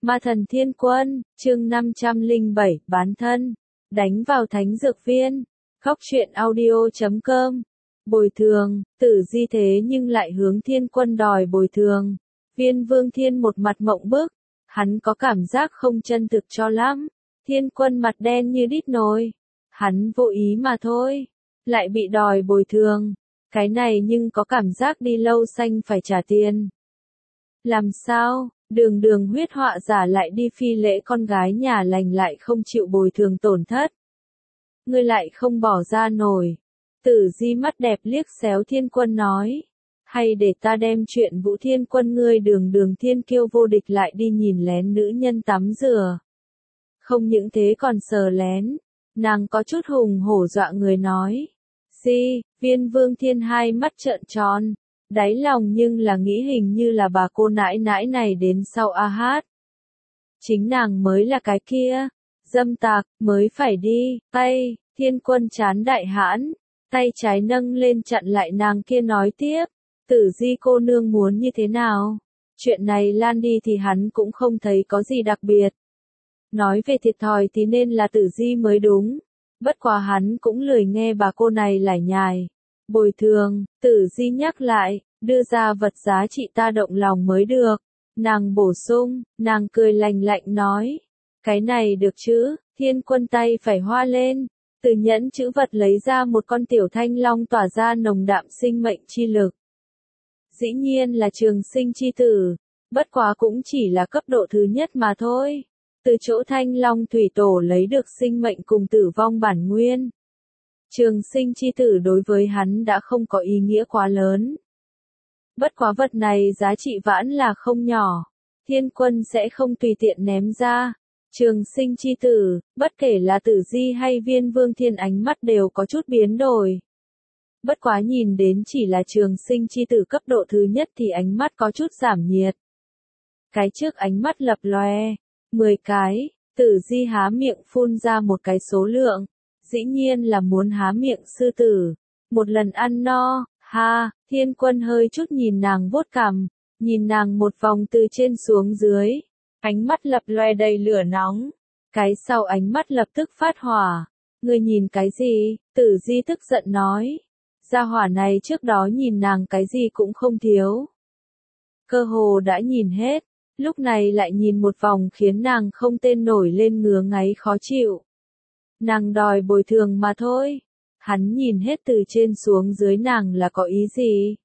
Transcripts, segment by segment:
Ma thần thiên quân, chương 507, bán thân, đánh vào thánh dược viên, khóc chuyện audio.com, bồi thường, Tử Di thế nhưng lại hướng thiên quân đòi bồi thường. Viên Vương Thiên một mặt mộng bức, hắn có cảm giác không chân thực cho lắm, thiên quân mặt đen như đít nồi, hắn vô ý mà thôi, lại bị đòi bồi thường, cái này nhưng có cảm giác đi lâu xanh phải trả tiền. Làm sao? Đường đường huyết họa giả lại đi phi lễ con gái nhà lành lại không chịu bồi thường tổn thất. Ngươi lại không bỏ ra nổi. Tử Di mắt đẹp liếc xéo thiên quân nói. Hay để ta đem chuyện Vũ Thiên Quân ngươi đường đường thiên kiêu vô địch lại đi nhìn lén nữ nhân tắm rửa. Không những thế còn sờ lén. Nàng có chút hùng hổ dọa người nói. Di, Viên Vương Thiên hai mắt trợn tròn. Đáy lòng nhưng là nghĩ hình như là bà cô nãi nãi này đến sau a hát. Chính nàng mới là cái kia, dâm tạc, mới phải đi, tay, thiên quân chán đại hãn, tay trái nâng lên chặn lại nàng kia nói tiếp, Tử Di cô nương muốn như thế nào? Chuyện này lan đi thì hắn cũng không thấy có gì đặc biệt. Nói về thiệt thòi thì nên là Tử Di mới đúng, bất quá hắn cũng lười nghe bà cô này lải nhải. Bồi thường, Tử Di nhắc lại, đưa ra vật giá trị ta động lòng mới được. Nàng bổ sung, nàng cười lành lạnh nói. Cái này được chứ, thiên quân tay phải hoa lên. Từ nhẫn chữ vật lấy ra một con tiểu thanh long tỏa ra nồng đạm sinh mệnh chi lực. Dĩ nhiên là trường sinh chi tử, bất quá cũng chỉ là cấp độ thứ nhất mà thôi. Từ chỗ thanh long thủy tổ lấy được sinh mệnh cùng tử vong bản nguyên. Trường sinh chi tử đối với hắn đã không có ý nghĩa quá lớn. Bất quá vật này giá trị vãn là không nhỏ. Thiên quân sẽ không tùy tiện ném ra. Trường sinh chi tử, bất kể là Tử Di hay Viên Vương Thiên ánh mắt đều có chút biến đổi. Bất quá nhìn đến chỉ là trường sinh chi tử cấp độ thứ nhất thì ánh mắt có chút giảm nhiệt. Cái trước ánh mắt lập lòe. 10 cái, Tử Di há miệng phun ra một cái số lượng. Dĩ nhiên là muốn há miệng sư tử. Một lần ăn no, ha, thiên quân hơi chút nhìn nàng vuốt cằm, nhìn nàng một vòng từ trên xuống dưới. Ánh mắt lập loè đầy lửa nóng. Cái sau ánh mắt lập tức phát hỏa. Ngươi nhìn cái gì? Tử Di tức giận nói. Gia hỏa này trước đó nhìn nàng cái gì cũng không thiếu. Cơ hồ đã nhìn hết. Lúc này lại nhìn một vòng khiến nàng không tên nổi lên ngứa ngáy khó chịu. Nàng đòi bồi thường mà thôi. Hắn nhìn hết từ trên xuống dưới nàng là có ý gì?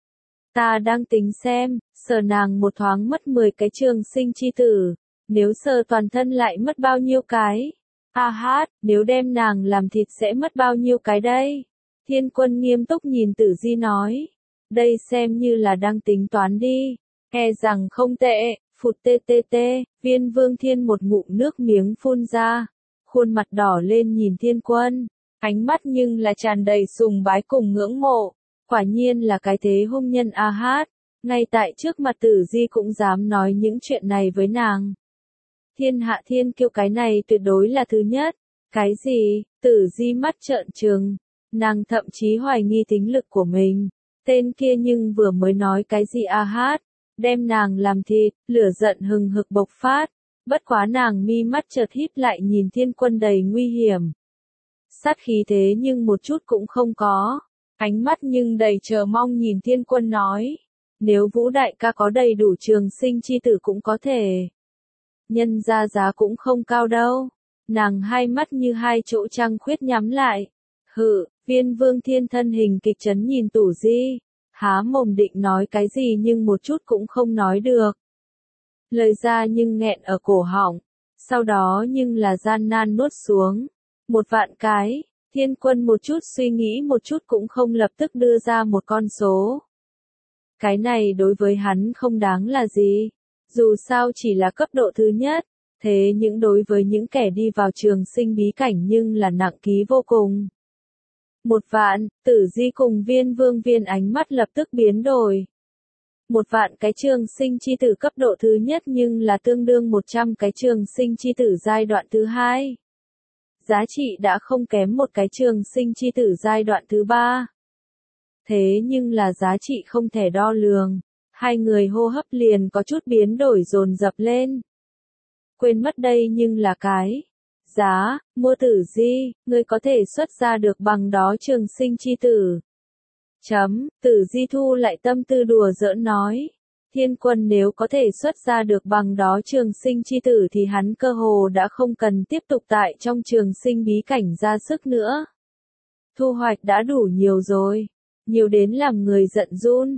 Ta đang tính xem, sờ nàng một thoáng mất 10 cái trường sinh chi tử. Nếu sờ toàn thân lại mất bao nhiêu cái? A hát, nếu đem nàng làm thịt sẽ mất bao nhiêu cái đây? Thiên quân nghiêm túc nhìn Tử Di nói. Đây xem như là đang tính toán đi. E rằng không tệ, phụt tê tê tê, Viên Vương Thiên một ngụm nước miếng phun ra. Khuôn mặt đỏ lên nhìn thiên quân, ánh mắt nhưng là tràn đầy sùng bái cùng ngưỡng mộ, quả nhiên là cái thế hung nhân a hát, ngay tại trước mặt Tử Di cũng dám nói những chuyện này với nàng. Thiên hạ thiên kiêu cái này tuyệt đối là thứ nhất, cái gì, Tử Di mắt trợn trừng, nàng thậm chí hoài nghi tính lực của mình, tên kia nhưng vừa mới nói cái gì a hát, đem nàng làm thịt, lửa giận hừng hực bộc phát. Bất quá nàng mi mắt chợt híp lại nhìn thiên quân đầy nguy hiểm. Sát khí thế nhưng một chút cũng không có. Ánh mắt nhưng đầy chờ mong nhìn thiên quân nói. Nếu Vũ đại ca có đầy đủ trường sinh chi tử cũng có thể. Nhân ra giá cũng không cao đâu. Nàng hai mắt như hai chỗ trăng khuyết nhắm lại. Hự, Viên Vương Thiên thân hình kịch chấn nhìn Tử Di. Há mồm định nói cái gì nhưng một chút cũng không nói được. Lời ra nhưng nghẹn ở cổ họng, sau đó nhưng là gian nan nuốt xuống. 1.000.000 cái, thiên quân một chút suy nghĩ một chút cũng không lập tức đưa ra một con số. Cái này đối với hắn không đáng là gì, dù sao chỉ là cấp độ thứ nhất, thế nhưng đối với những kẻ đi vào trường sinh bí cảnh nhưng là nặng ký vô cùng. 1.000.000, Tử Di cùng Viên Vương Viên ánh mắt lập tức biến đổi. 1.000.000 cái trường sinh chi tử cấp độ thứ nhất nhưng là tương đương 100 cái trường sinh chi tử giai đoạn thứ hai. Giá trị đã không kém một cái trường sinh chi tử giai đoạn thứ ba. Thế nhưng là giá trị không thể đo lường. Hai người hô hấp liền có chút biến đổi dồn dập lên. quên mất đây nhưng là cái giá, mua Tử Di, ngươi có thể xuất ra được bằng đó trường sinh chi tử. Tử Di thu lại tâm tư đùa giỡn nói. Thiên Quân nếu có thể xuất ra được bằng đó trường sinh chi tử thì hắn cơ hồ đã không cần tiếp tục tại trong trường sinh bí cảnh ra sức nữa. Thu hoạch đã đủ nhiều rồi. Nhiều đến làm người giận run.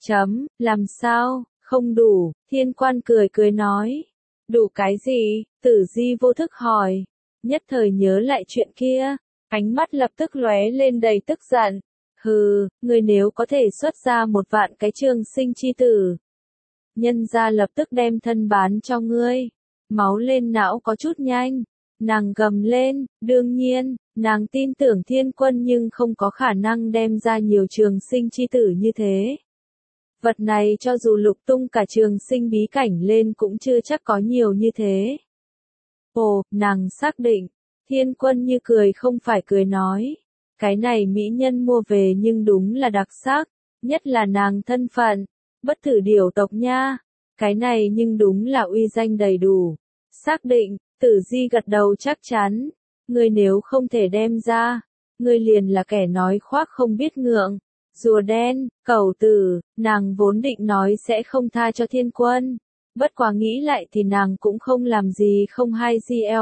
Làm sao, không đủ, Thiên Quan cười cười nói. Đủ cái gì? Tử Di vô thức hỏi. Nhất thời nhớ lại chuyện kia, ánh mắt lập tức lóe lên đầy tức giận. Hừ, ngươi nếu có thể xuất ra 1.000 cái trường sinh chi tử, nhân gia lập tức đem thân bán cho ngươi. Máu lên não có chút nhanh. Nàng gầm lên, đương nhiên, nàng tin tưởng Thiên Quân nhưng không có khả năng đem ra nhiều trường sinh chi tử như thế. Vật này cho dù lục tung cả trường sinh bí cảnh lên cũng chưa chắc có nhiều như thế. Ồ, nàng xác định. Thiên Quân như cười không phải cười nói. Cái này mỹ nhân mua về nhưng đúng là đặc sắc, nhất là nàng thân phận, bất tử điểu tộc nha. Cái này nhưng đúng là uy danh đầy đủ. Xác định, Tử Di gật đầu chắc chắn. Ngươi nếu không thể đem ra, ngươi liền là kẻ nói khoác không biết ngượng. Rùa đen, cẩu tử, nàng vốn định nói sẽ không tha cho Thiên Quân. Bất quá nghĩ lại thì nàng cũng không làm gì không hay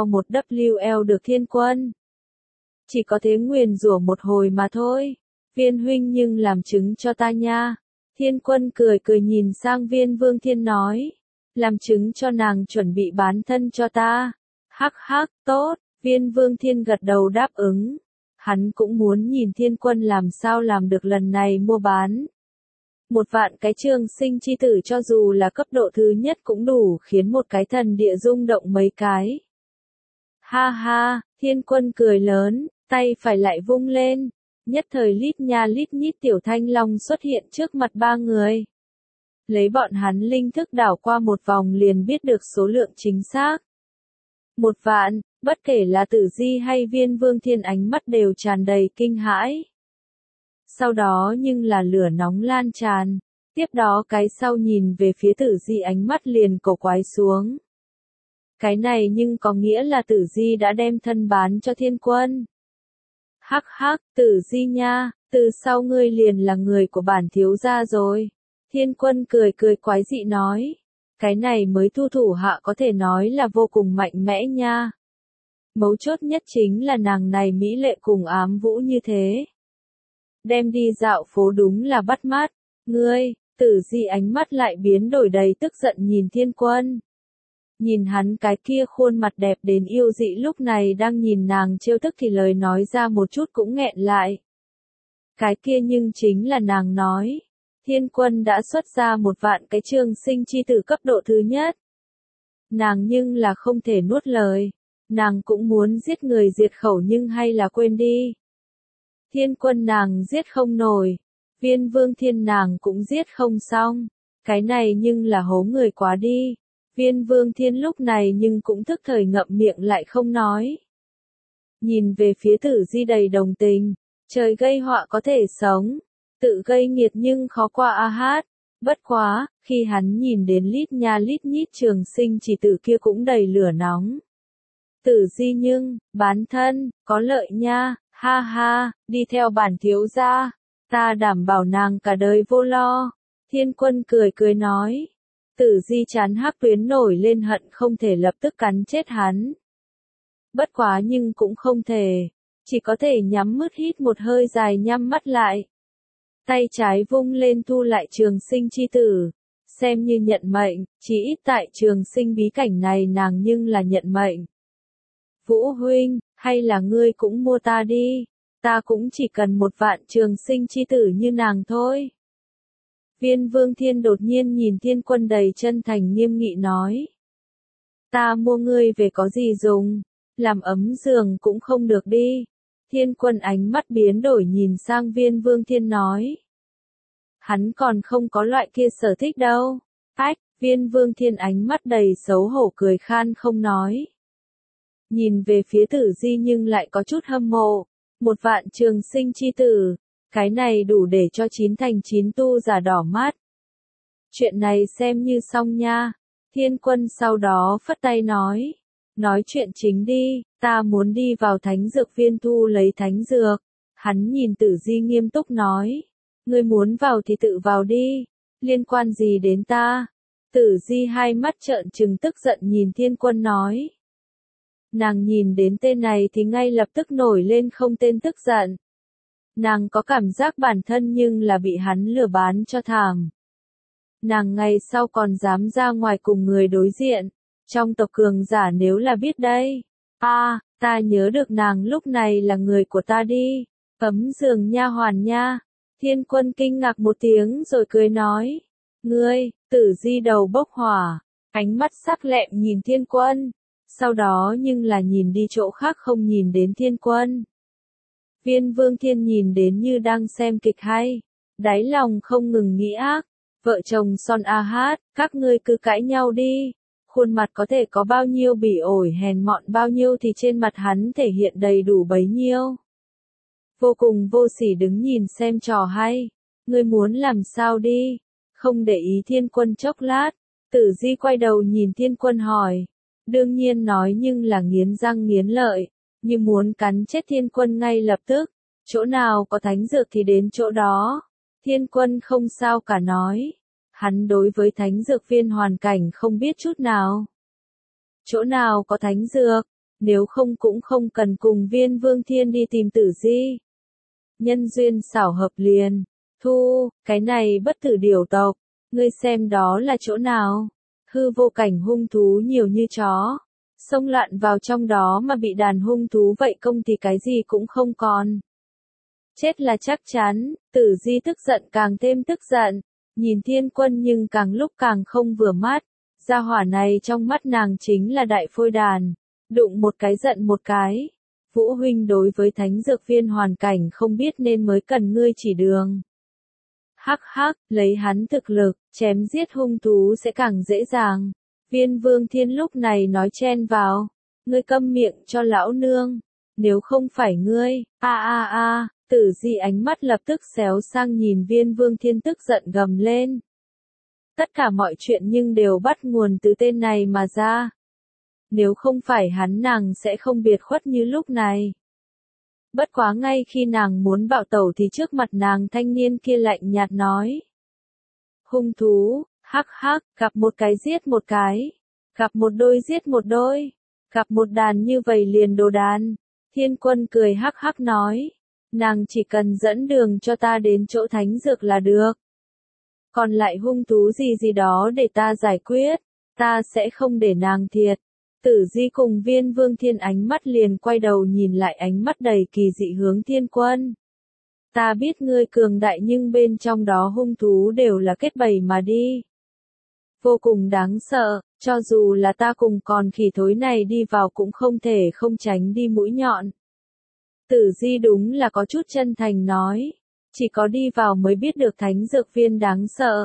GL1WL được Thiên Quân. Chỉ có thế nguyền rủa một hồi mà thôi. Viên huynh nhưng làm chứng cho ta nha. Thiên Quân cười cười nhìn sang Viên Vương Thiên nói. Làm chứng cho nàng chuẩn bị bán thân cho ta. Hắc hắc, tốt. Viên Vương Thiên gật đầu đáp ứng. Hắn cũng muốn nhìn Thiên Quân làm sao làm được lần này mua bán. 1.000 cái trường sinh chi tử cho dù là cấp độ thứ nhất cũng đủ khiến một cái thần địa rung động mấy cái. Ha ha, Thiên Quân cười lớn, tay phải lại vung lên. Nhất thời lít nha lít nhít tiểu thanh long xuất hiện trước mặt ba người. Lấy bọn hắn linh thức đảo qua một vòng liền biết được số lượng chính xác. 1.000, bất kể là Tử Di hay Viên Vương Thiên ánh mắt đều tràn đầy kinh hãi. Sau đó nhưng là lửa nóng lan tràn. Tiếp đó cái sau nhìn về phía Tử Di ánh mắt liền cổ quái xuống. Cái này nhưng có nghĩa là Tử Di đã đem thân bán cho Thiên Quân. Hắc hắc, Tử Di nha, từ sau ngươi liền là người của bản thiếu gia rồi. Thiên Quân cười cười quái dị nói. Cái này mới thu thủ hạ có thể nói là vô cùng mạnh mẽ nha. Mấu chốt nhất chính là nàng này mỹ lệ cùng ám vũ như thế. Đem đi dạo phố đúng là bắt mắt. Ngươi, Tử Di ánh mắt lại biến đổi đầy tức giận nhìn Thiên Quân. Nhìn hắn cái kia khuôn mặt đẹp đến yêu dị lúc này đang nhìn nàng trêu tức thì lời nói ra một chút cũng nghẹn lại. Cái kia nhưng chính là nàng nói. Thiên Quân đã xuất ra 1.000 cái trường sinh chi tử cấp độ thứ nhất. Nàng nhưng là không thể nuốt lời. Nàng cũng muốn giết người diệt khẩu nhưng hay là quên đi. Thiên Quân nàng giết không nổi. Viên Vương Thiên nàng cũng giết không xong. Cái này nhưng là hố người quá đi. Viên Vương Thiên lúc này nhưng cũng thức thời ngậm miệng lại không nói. Nhìn về phía Tử Di đầy đồng tình. Trời gây họa có thể sống. Tự gây nghiệt nhưng khó qua a hát. Bất quá, khi hắn nhìn đến lít nha lít nhít trường sinh chỉ tử kia cũng đầy lửa nóng. Tử Di nhưng, bán thân, có lợi nha, ha ha, đi theo bản thiếu gia. Ta đảm bảo nàng cả đời vô lo. Thiên Quân cười cười nói. Tử Di chán hắc tuyến nổi lên hận không thể lập tức cắn chết hắn. Bất quá nhưng cũng không thể. Chỉ có thể nhắm mắt hít một hơi dài nhắm mắt lại. Tay trái vung lên thu lại trường sinh chi tử. Xem như nhận mệnh, chỉ ít tại trường sinh bí cảnh này nàng nhưng là nhận mệnh. Vũ huynh, hay là ngươi cũng mua ta đi. Ta cũng chỉ cần 1.000 trường sinh chi tử như nàng thôi. Viên Vương Thiên đột nhiên nhìn Thiên Quân đầy chân thành nghiêm nghị nói. Ta mua ngươi về có gì dùng, làm ấm giường cũng không được đi. Thiên Quân ánh mắt biến đổi nhìn sang Viên Vương Thiên nói. Hắn còn không có loại kia sở thích đâu. Ách, Viên Vương Thiên ánh mắt đầy xấu hổ cười khan không nói. Nhìn về phía Tử Di nhưng lại có chút hâm mộ. 1.000 trường sinh chi tử. Cái này đủ để cho 9 thành 9 tu giả đỏ mắt. Chuyện này xem như xong nha. Thiên Quân sau đó phất tay nói chuyện chính đi, ta muốn đi vào thánh dược viên thu lấy thánh dược. Hắn nhìn Tử Di nghiêm túc nói, ngươi muốn vào thì tự vào đi, liên quan gì đến ta? Tử Di hai mắt trợn trừng tức giận nhìn Thiên Quân nói. Nàng nhìn đến tên này thì ngay lập tức nổi lên không tên tức giận. Nàng có cảm giác bản thân nhưng là bị hắn lừa bán cho thảm. Nàng ngày sau còn dám ra ngoài cùng người đối diện. Trong tộc cường giả nếu là biết đây. Ta nhớ được nàng lúc này là người của ta đi. Ấm giường nha hoàn nha. Thiên Quân kinh ngạc một tiếng rồi cười nói. Ngươi, Tử Di đầu bốc hỏa. Ánh mắt sắc lẹm nhìn Thiên Quân. Sau đó nhưng là nhìn đi chỗ khác không nhìn đến Thiên Quân. Viên Vương Thiên nhìn đến như đang xem kịch hay. Đáy lòng không ngừng nghĩ ác. Vợ chồng Son A Hát, các ngươi cứ cãi nhau đi. Khuôn mặt có thể có bao nhiêu bỉ ổi hèn mọn bao nhiêu thì trên mặt hắn thể hiện đầy đủ bấy nhiêu. Vô cùng vô sỉ đứng nhìn xem trò hay. Ngươi muốn làm sao đi? Không để ý Thiên Quân chốc lát. Tử Di quay đầu nhìn Thiên Quân hỏi. Đương nhiên nói nhưng là nghiến răng nghiến lợi. Như muốn cắn chết Thiên Quân ngay lập tức. Chỗ nào có thánh dược thì đến chỗ đó. Thiên Quân không sao cả nói. Hắn đối với thánh dược viên hoàn cảnh không biết chút nào. Chỗ nào có thánh dược, nếu không cũng không cần cùng Viên Vương Thiên đi tìm Tử Di. Nhân duyên xảo hợp liền. Thu, cái này bất tử điều tộc, ngươi xem đó là chỗ nào? Hư vô cảnh hung thú nhiều như chó. Xông lặn vào trong đó mà bị đàn hung thú vậy công thì cái gì cũng không còn. Chết là chắc chắn, Tử Di tức giận càng thêm tức giận. Nhìn Thiên Quân nhưng càng lúc càng không vừa mắt. Gia hỏa này trong mắt nàng chính là đại phôi đàn. Đụng một cái giận một cái. Vũ huynh đối với thánh dược viên hoàn cảnh không biết nên mới cần ngươi chỉ đường. Hắc hắc, lấy hắn thực lực, chém giết hung thú sẽ càng dễ dàng. Viên Vương Thiên lúc này nói chen vào. Ngươi câm miệng cho lão nương. Nếu không phải ngươi, Tử Di ánh mắt lập tức xéo sang nhìn Viên Vương Thiên tức giận gầm lên. Tất cả mọi chuyện nhưng đều bắt nguồn từ tên này mà ra. Nếu không phải hắn nàng sẽ không biệt khuất như lúc này. Bất quá ngay khi nàng muốn bạo tẩu thì trước mặt nàng thanh niên kia lạnh nhạt nói. Hung thú, hắc hắc, gặp một cái giết một cái. Gặp một đôi giết một đôi. Gặp một đàn như vậy liền đồ đàn. Thiên Quân cười hắc hắc nói. Nàng chỉ cần dẫn đường cho ta đến chỗ thánh dược là được. Còn lại hung thú gì đó để ta giải quyết. Ta sẽ không để nàng thiệt. Tử Di cùng Viên Vương Thiên ánh mắt liền quay đầu nhìn lại ánh mắt đầy kỳ dị hướng Thiên Quân. Ta biết ngươi cường đại nhưng bên trong đó hung thú đều là kết bầy mà đi. Vô cùng đáng sợ, cho dù là ta cùng con khỉ thối này đi vào cũng không thể không tránh đi mũi nhọn. Tử Di đúng là có chút chân thành nói. Chỉ có đi vào mới biết được thánh dược viên đáng sợ.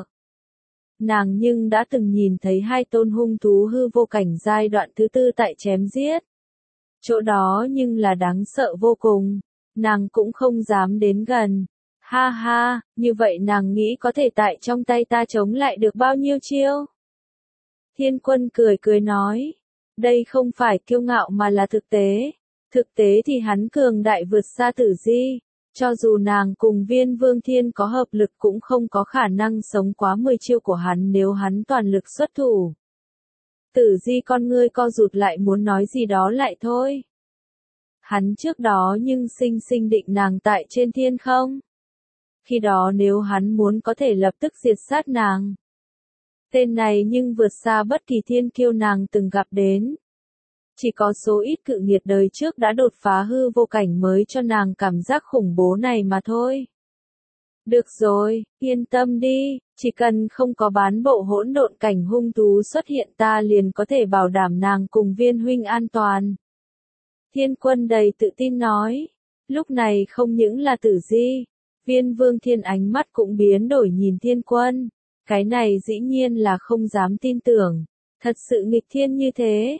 Nàng nhưng đã từng nhìn thấy hai tôn hung thú hư vô cảnh giai đoạn thứ tư tại chém giết. Chỗ đó nhưng là đáng sợ vô cùng. Nàng cũng không dám đến gần. Ha ha, như vậy nàng nghĩ có thể tại trong tay ta chống lại được bao nhiêu chiêu? Thiên Quân cười cười nói. Đây không phải kiêu ngạo mà là thực tế. Thực tế thì hắn cường đại vượt xa Tử Di. Cho dù nàng cùng Viên Vương Thiên có hợp lực cũng không có khả năng sống quá 10 chiêu của hắn nếu hắn toàn lực xuất thủ. Tử Di con ngươi co rụt lại muốn nói gì đó lại thôi. Hắn trước đó nhưng sinh định nàng tại trên thiên không. Khi đó nếu hắn muốn có thể lập tức diệt sát nàng. Tên này nhưng vượt xa bất kỳ thiên kiêu nàng từng gặp đến. Chỉ có số ít cự nghiệt đời trước đã đột phá hư vô cảnh mới cho nàng cảm giác khủng bố này mà thôi. Được rồi, yên tâm đi, chỉ cần không có bán bộ hỗn độn cảnh hung thú xuất hiện ta liền có thể bảo đảm nàng cùng Viên huynh an toàn. Thiên Quân đầy tự tin nói, lúc này không những là Tử Di, Viên Vương Thiên ánh mắt cũng biến đổi nhìn Thiên Quân, cái này dĩ nhiên là không dám tin tưởng, thật sự nghịch thiên như thế.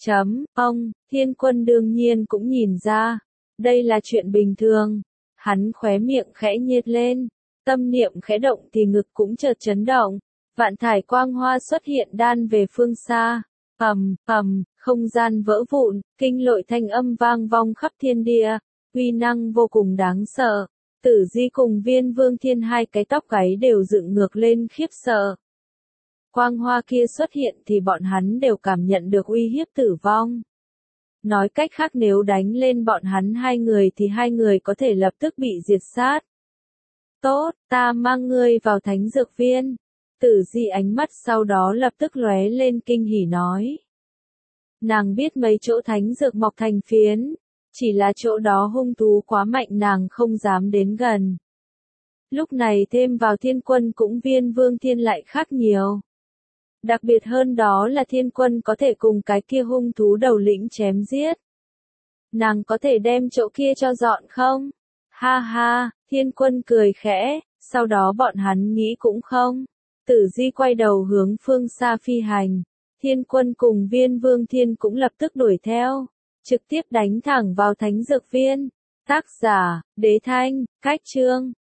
Thiên Quân đương nhiên cũng nhìn ra, đây là chuyện bình thường, hắn khóe miệng khẽ nhếch lên, tâm niệm khẽ động thì ngực cũng chợt chấn động, Vạn thải quang hoa xuất hiện đan về phương xa. Không gian vỡ vụn, kinh lội thanh âm vang vong khắp thiên địa, uy năng vô cùng đáng sợ. Tử Di cùng Viên Vương Thiên hai cái tóc gáy đều dựng ngược lên khiếp sợ. Quang hoa kia xuất hiện thì bọn hắn đều cảm nhận được uy hiếp tử vong. Nói cách khác nếu đánh lên bọn hắn hai người thì hai người có thể lập tức bị diệt sát. Tốt, ta mang ngươi vào thánh dược viên. Tử Di ánh mắt sau đó lập tức lóe lên kinh hỉ nói. Nàng biết mấy chỗ thánh dược mọc thành phiến, chỉ là chỗ đó hung thú quá mạnh nàng không dám đến gần. Lúc này thêm vào thiên quân cũng Viên Vương Thiên lại khác nhiều. Đặc biệt hơn đó là thiên quân có thể cùng cái kia hung thú đầu lĩnh chém giết. Nàng có thể đem chỗ kia cho dọn không? Ha ha, thiên quân cười khẽ, sau đó bọn hắn nghĩ cũng không. Tử Di quay đầu hướng phương xa phi hành. Thiên quân cùng Viên Vương Thiên cũng lập tức đuổi theo. Trực tiếp đánh thẳng vào thánh dược viên. Tác giả, Đế Thanh, Cách Chương.